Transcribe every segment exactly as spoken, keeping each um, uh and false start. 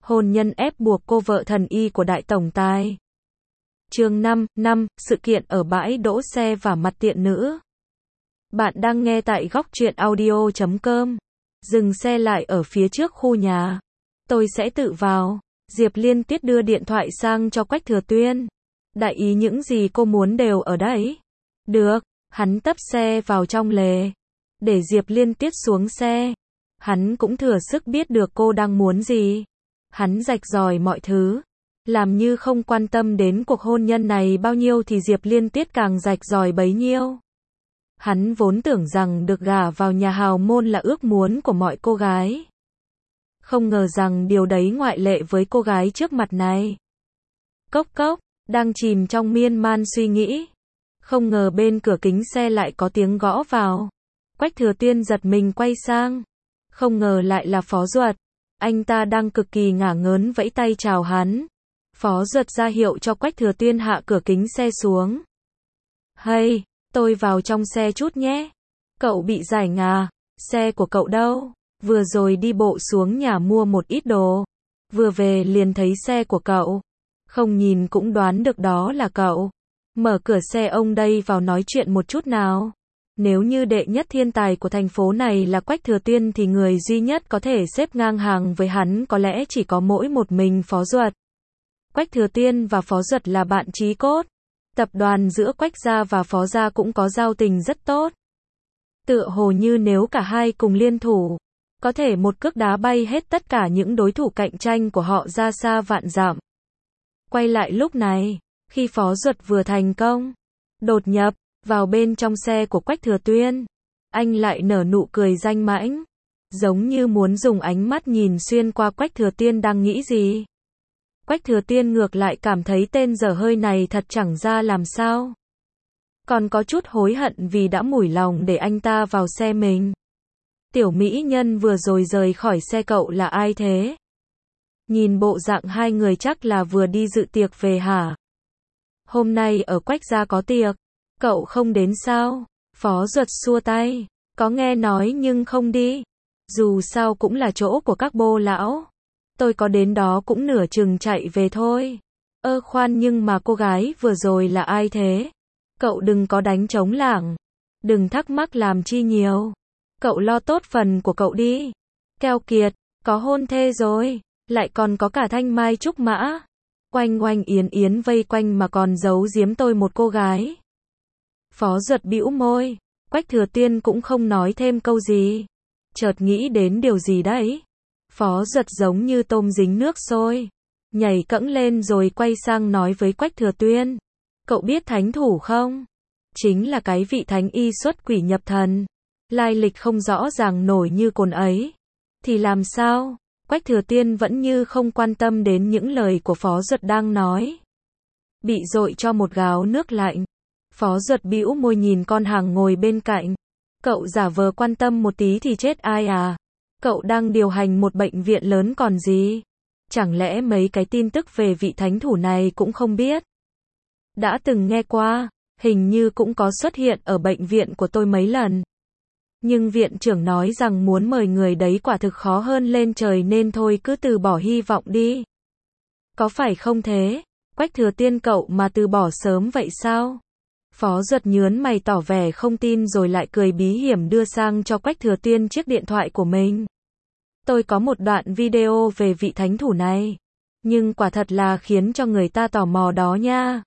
Hôn nhân ép buộc cô vợ thần y của đại tổng tài. Chương năm, năm, sự kiện ở bãi đỗ xe và mặt tiện nữ. Bạn đang nghe tại góc truyện audio chấm com. Dừng xe lại ở phía trước khu nhà. Tôi sẽ tự vào. Diệp Liên Tiết đưa điện thoại sang cho Quách Thừa Tuyên. Đại ý những gì cô muốn đều ở đấy. Được, hắn tấp xe vào trong lề. Để Diệp Liên Tiết xuống xe. Hắn cũng thừa sức biết được cô đang muốn gì. Hắn rạch ròi mọi thứ. Làm như không quan tâm đến cuộc hôn nhân này bao nhiêu thì Diệp Liên Tiết càng rạch ròi bấy nhiêu. Hắn vốn tưởng rằng được gả vào nhà hào môn là ước muốn của mọi cô gái. Không ngờ rằng điều đấy ngoại lệ với cô gái trước mặt này. Cốc cốc, đang chìm trong miên man suy nghĩ. Không ngờ bên cửa kính xe lại có tiếng gõ vào. Quách Thừa Tuyên giật mình quay sang. Không ngờ lại là Phó Duật. Anh ta đang cực kỳ ngả ngớn vẫy tay chào hắn. Phó Duật ra hiệu cho Quách Thừa Tuyên hạ cửa kính xe xuống. Hay, tôi vào trong xe chút nhé. Cậu bị giải ngà. Xe của cậu đâu? Vừa rồi đi bộ xuống nhà mua một ít đồ. Vừa về liền thấy xe của cậu. Không nhìn cũng đoán được đó là cậu. Mở cửa xe ông đây vào nói chuyện một chút nào. Nếu như đệ nhất thiên tài của thành phố này là Quách Thừa Tuyên thì người duy nhất có thể xếp ngang hàng với hắn có lẽ chỉ có mỗi một mình Phó Duật. Quách Thừa Tuyên và Phó Duật là bạn chí cốt. Tập đoàn giữa Quách gia và Phó gia cũng có giao tình rất tốt. Tựa hồ như nếu cả hai cùng liên thủ, có thể một cước đá bay hết tất cả những đối thủ cạnh tranh của họ ra xa vạn dặm. Quay lại lúc này, khi Phó Duật vừa thành công, đột nhập vào bên trong xe của Quách Thừa Tuyên, anh lại nở nụ cười danh mãnh, giống như muốn dùng ánh mắt nhìn xuyên qua Quách Thừa Tuyên đang nghĩ gì. Quách Thừa Tuyên ngược lại cảm thấy tên dở hơi này thật chẳng ra làm sao. Còn có chút hối hận vì đã mủi lòng để anh ta vào xe mình. Tiểu mỹ nhân vừa rồi rời khỏi xe cậu là ai thế? Nhìn bộ dạng hai người chắc là vừa đi dự tiệc về hả? Hôm nay ở Quách gia có tiệc. Cậu không đến sao? Phó Duật xua tay. Có nghe nói nhưng không đi. Dù sao cũng là chỗ của các bô lão. Tôi có đến đó cũng nửa chừng chạy về thôi. Ơ khoan nhưng mà cô gái vừa rồi là ai thế? Cậu đừng có đánh trống lảng. Đừng thắc mắc làm chi nhiều. Cậu lo tốt phần của cậu đi. Keo kiệt, có hôn thê rồi. Lại còn có cả thanh mai trúc mã. Oanh oanh yến yến vây quanh mà còn giấu giếm tôi một cô gái. Phó Duật bĩu môi. Quách Thừa Tuyên cũng không nói thêm câu gì. Chợt nghĩ đến điều gì đấy. Phó Duật giống như tôm dính nước sôi. Nhảy cẫng lên rồi quay sang nói với Quách Thừa Tuyên. Cậu biết thánh thủ không? Chính là cái vị thánh y xuất quỷ nhập thần. Lai lịch không rõ ràng nổi như cồn ấy. Thì làm sao? Quách Thừa Tuyên vẫn như không quan tâm đến những lời của Phó Duật đang nói. Bị dội cho một gáo nước lạnh. Phó Duật bĩu môi nhìn con hàng ngồi bên cạnh. Cậu giả vờ quan tâm một tí thì chết ai à? Cậu đang điều hành một bệnh viện lớn còn gì? Chẳng lẽ mấy cái tin tức về vị thánh thủ này cũng không biết? Đã từng nghe qua, hình như cũng có xuất hiện ở bệnh viện của tôi mấy lần. Nhưng viện trưởng nói rằng muốn mời người đấy quả thực khó hơn lên trời nên thôi cứ từ bỏ hy vọng đi. Có phải không thế? Quách Thừa Tuyên cậu mà từ bỏ sớm vậy sao? Phó Duật nhớn mày tỏ vẻ không tin rồi lại cười bí hiểm đưa sang cho Quách Thừa Tuyên chiếc điện thoại của mình. Tôi có một đoạn video về vị thánh thủ này. Nhưng quả thật là khiến cho người ta tò mò đó nha.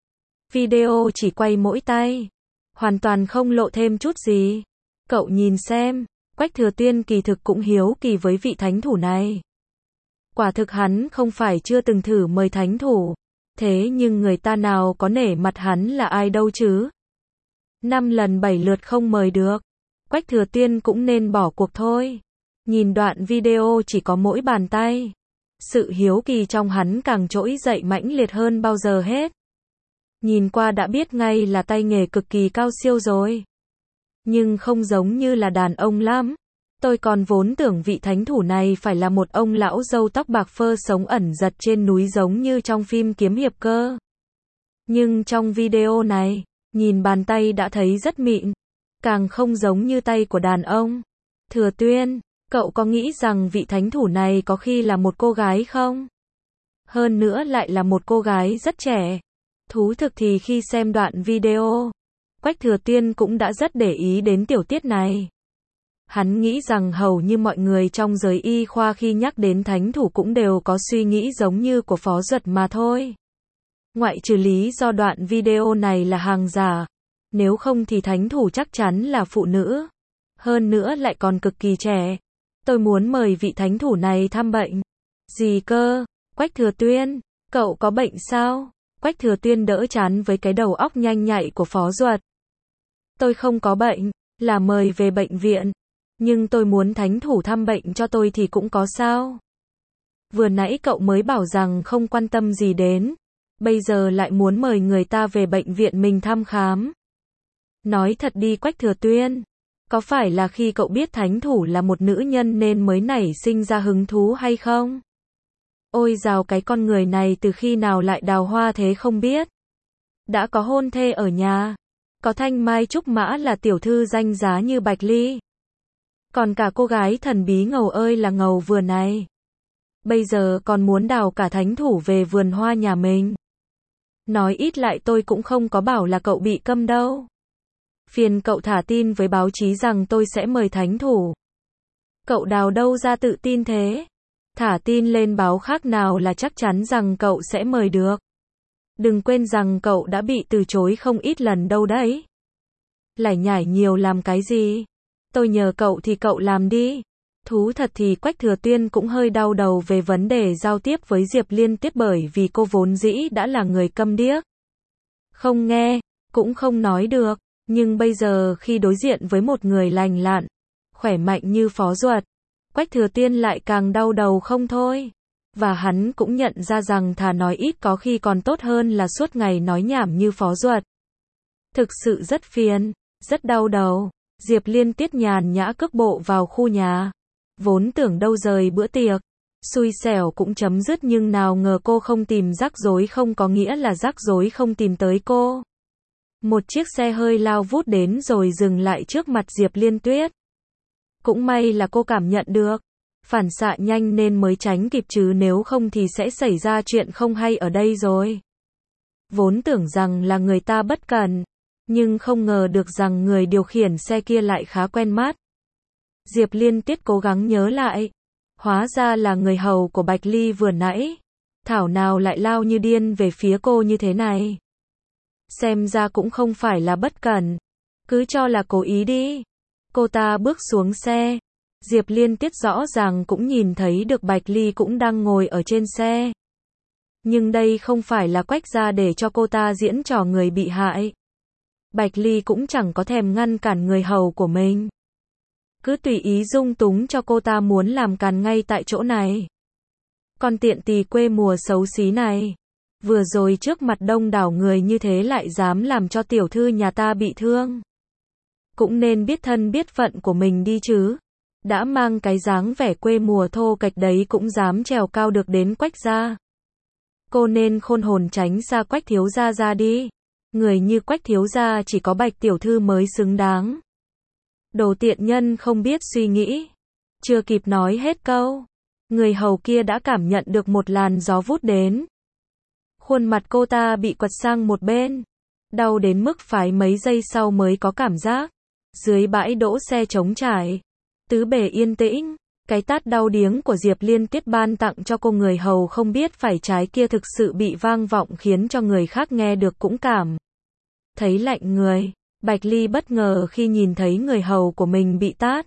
Video chỉ quay mỗi tay. Hoàn toàn không lộ thêm chút gì. Cậu nhìn xem. Quách Thừa Tuyên kỳ thực cũng hiếu kỳ với vị thánh thủ này. Quả thực hắn không phải chưa từng thử mời thánh thủ. Thế nhưng người ta nào có nể mặt hắn là ai đâu chứ. Năm lần bảy lượt không mời được. Quách Thừa Tuyên cũng nên bỏ cuộc thôi. Nhìn đoạn video chỉ có mỗi bàn tay. Sự hiếu kỳ trong hắn càng trỗi dậy mãnh liệt hơn bao giờ hết. Nhìn qua đã biết ngay là tay nghề cực kỳ cao siêu rồi. Nhưng không giống như là đàn ông lắm. Tôi còn vốn tưởng vị thánh thủ này phải là một ông lão râu tóc bạc phơ sống ẩn giật trên núi giống như trong phim kiếm hiệp cơ. Nhưng trong video này, nhìn bàn tay đã thấy rất mịn. Càng không giống như tay của đàn ông. Thừa Tuyên, Cậu có nghĩ rằng vị thánh thủ này có khi là một cô gái không? Hơn nữa lại là một cô gái rất trẻ. Thú thực thì khi xem đoạn video, Quách Thừa Tiên cũng đã rất để ý đến tiểu tiết này. Hắn nghĩ rằng hầu như mọi người trong giới y khoa khi nhắc đến thánh thủ cũng đều có suy nghĩ giống như của Phó Duật mà thôi. Ngoại trừ lý do đoạn video này là hàng giả, nếu không thì thánh thủ chắc chắn là phụ nữ. Hơn nữa lại còn cực kỳ trẻ. Tôi muốn mời vị thánh thủ này thăm bệnh. Gì cơ? Quách Thừa Tuyên, cậu có bệnh sao? Quách Thừa Tuyên đỡ chán với cái đầu óc nhanh nhạy của Phó Duật. Tôi không có bệnh, là mời về bệnh viện. Nhưng tôi muốn thánh thủ thăm bệnh cho tôi thì cũng có sao? Vừa nãy cậu mới bảo rằng không quan tâm gì đến. Bây giờ lại muốn mời người ta về bệnh viện mình thăm khám. Nói thật đi Quách Thừa Tuyên. Có phải là khi cậu biết thánh thủ là một nữ nhân nên mới nảy sinh ra hứng thú hay không? Ôi dào cái con người này từ khi nào lại đào hoa thế không biết. Đã có hôn thê ở nhà. Có thanh mai trúc mã là tiểu thư danh giá như Bạch Ly. Còn cả cô gái thần bí ngầu ơi là ngầu vừa này. Bây giờ còn muốn đào cả thánh thủ về vườn hoa nhà mình. Nói ít lại tôi cũng không có bảo là cậu bị câm đâu. Phiền cậu thả tin với báo chí rằng tôi sẽ mời thánh thủ. Cậu đào đâu ra tự tin thế? Thả tin lên báo khác nào là chắc chắn rằng cậu sẽ mời được. Đừng quên rằng cậu đã bị từ chối không ít lần đâu đấy. Lải nhải nhiều làm cái gì? Tôi nhờ cậu thì cậu làm đi. Thú thật thì Quách Thừa Tuyên cũng hơi đau đầu về vấn đề giao tiếp với Diệp Liên Tiết bởi vì cô vốn dĩ đã là người câm điếc. Không nghe, cũng không nói được. Nhưng bây giờ khi đối diện với một người lành lặn, khỏe mạnh như Phó Duật, Quách Thừa Tuyên lại càng đau đầu không thôi. Và hắn cũng nhận ra rằng thà nói ít có khi còn tốt hơn là suốt ngày nói nhảm như Phó Duật. Thực sự rất phiền, rất đau đầu. Diệp Liên Tiết nhàn nhã cước bộ vào khu nhà. Vốn tưởng đâu rời bữa tiệc, xui xẻo cũng chấm dứt nhưng nào ngờ cô không tìm rắc rối không có nghĩa là rắc rối không tìm tới cô. Một chiếc xe hơi lao vút đến rồi dừng lại trước mặt Diệp Liên Tuyết. Cũng may là cô cảm nhận được. Phản xạ nhanh nên mới tránh kịp chứ nếu không thì sẽ xảy ra chuyện không hay ở đây rồi. Vốn tưởng rằng là người ta bất cẩn, nhưng không ngờ được rằng người điều khiển xe kia lại khá quen mắt. Diệp Liên Tuyết cố gắng nhớ lại. Hóa ra là người hầu của Bạch Ly vừa nãy. Thảo nào lại lao như điên về phía cô như thế này. Xem ra cũng không phải là bất cẩn. Cứ cho là cố ý đi. Cô ta bước xuống xe. Diệp Liên Tiết rõ ràng cũng nhìn thấy được Bạch Ly cũng đang ngồi ở trên xe. Nhưng đây không phải là Quách gia để cho cô ta diễn trò người bị hại. Bạch Ly cũng chẳng có thèm ngăn cản người hầu của mình. Cứ tùy ý dung túng cho cô ta muốn làm càn ngay tại chỗ này. Con tiện tỳ quê mùa xấu xí này. Vừa rồi trước mặt đông đảo người như thế lại dám làm cho tiểu thư nhà ta bị thương. Cũng nên biết thân biết phận của mình đi chứ. Đã mang cái dáng vẻ quê mùa thô kệch đấy cũng dám trèo cao được đến Quách gia. Cô nên khôn hồn tránh xa Quách thiếu gia ra đi. Người như Quách thiếu gia chỉ có Bạch tiểu thư mới xứng đáng. Đồ tiện nhân không biết suy nghĩ. Chưa kịp nói hết câu, người hầu kia đã cảm nhận được một làn gió vút đến. Khuôn mặt cô ta bị quật sang một bên. Đau đến mức phải mấy giây sau mới có cảm giác. Dưới bãi đỗ xe trống trải, tứ bề yên tĩnh, cái tát đau điếng của Diệp Liên Tiết ban tặng cho cô người hầu không biết phải trái kia thực sự bị vang vọng khiến cho người khác nghe được cũng cảm thấy lạnh người. Bạch Ly bất ngờ khi nhìn thấy người hầu của mình bị tát.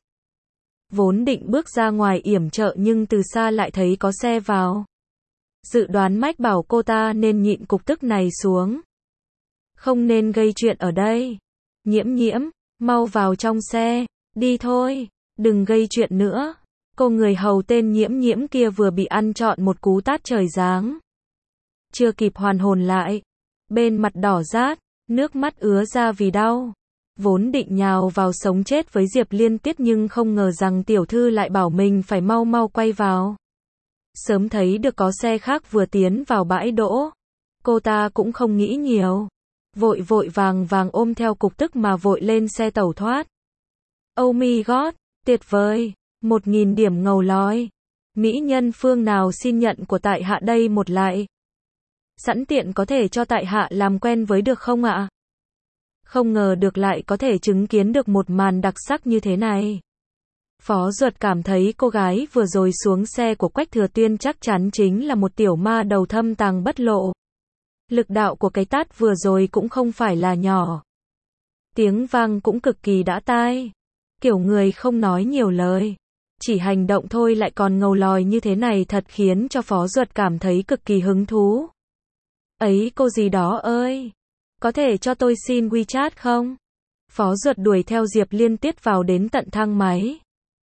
Vốn định bước ra ngoài yểm trợ nhưng từ xa lại thấy có xe vào. Dự đoán mách bảo cô ta nên nhịn cục tức này xuống. Không nên gây chuyện ở đây. Nhiễm nhiễm, mau vào trong xe, đi thôi, đừng gây chuyện nữa. Cô người hầu tên Nhiễm nhiễm kia vừa bị ăn trọn một cú tát trời giáng. Chưa kịp hoàn hồn lại. Bên mặt đỏ rát, nước mắt ứa ra vì đau. Vốn định nhào vào sống chết với Diệp Liên Tiết nhưng không ngờ rằng tiểu thư lại bảo mình phải mau mau quay vào. Sớm thấy được có xe khác vừa tiến vào bãi đỗ. Cô ta cũng không nghĩ nhiều. Vội vội vàng vàng ôm theo cục tức mà vội lên xe tẩu thoát. Oh my god, tuyệt vời. Một nghìn điểm ngầu lòi. Mỹ nhân phương nào xin nhận của tại hạ đây một lại. Sẵn tiện có thể cho tại hạ làm quen với được không ạ? Không ngờ được lại có thể chứng kiến được một màn đặc sắc như thế này. Phó Duật cảm thấy cô gái vừa rồi xuống xe của Quách Thừa Tuyên chắc chắn chính là một tiểu ma đầu thâm tàng bất lộ. Lực đạo của cái tát vừa rồi cũng không phải là nhỏ. Tiếng vang cũng cực kỳ đã tai. Kiểu người không nói nhiều lời, chỉ hành động thôi lại còn ngầu lòi như thế này thật khiến cho Phó Duật cảm thấy cực kỳ hứng thú. Ấy cô gì đó ơi, có thể cho tôi xin WeChat không? Phó Duật đuổi theo Diệp Liên Tiết vào đến tận thang máy.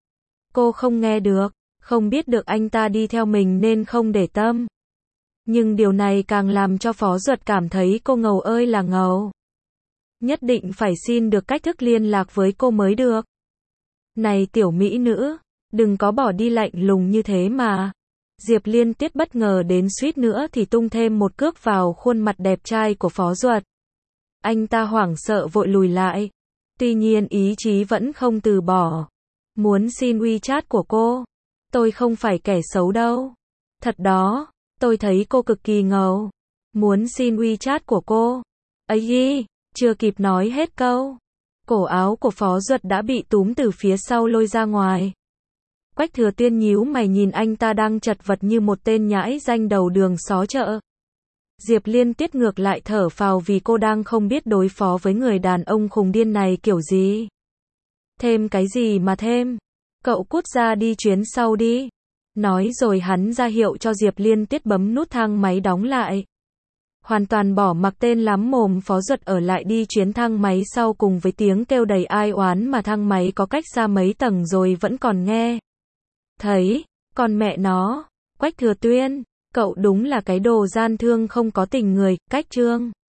Cô không nghe được, không biết được anh ta đi theo mình nên không để tâm. Nhưng điều này càng làm cho Phó Duật cảm thấy cô ngầu ơi là ngầu. Nhất định phải xin được cách thức liên lạc với cô mới được. Này tiểu mỹ nữ, đừng có bỏ đi lạnh lùng như thế mà. Diệp Liên Tiết bất ngờ đến suýt nữa thì tung thêm một cước vào khuôn mặt đẹp trai của Phó Duật. Anh ta hoảng sợ vội lùi lại. Tuy nhiên ý chí vẫn không từ bỏ. Muốn xin WeChat của cô. Tôi không phải kẻ xấu đâu. Thật đó, tôi thấy cô cực kỳ ngầu. Muốn xin WeChat của cô. Ấy ghi, chưa kịp nói hết câu. Cổ áo của Phó Duật đã bị túm từ phía sau lôi ra ngoài. Quách Thừa Tuyên nhíu mày nhìn anh ta đang chật vật như một tên nhãi danh đầu đường xó chợ. Diệp Liên Tiết ngược lại thở phào vì cô đang không biết đối phó với người đàn ông khùng điên này kiểu gì. Thêm cái gì mà thêm? Cậu cút ra đi chuyến sau đi. Nói rồi hắn ra hiệu cho Diệp Liên Tiết bấm nút thang máy đóng lại. Hoàn toàn bỏ mặc tên lắm mồm Phó Duật ở lại đi chuyến thang máy sau cùng với tiếng kêu đầy ai oán mà thang máy có cách xa mấy tầng rồi vẫn còn nghe. Thấy, còn mẹ nó, Quách Thừa Tuyên, cậu đúng là cái đồ gian thương không có tình người, cách trương.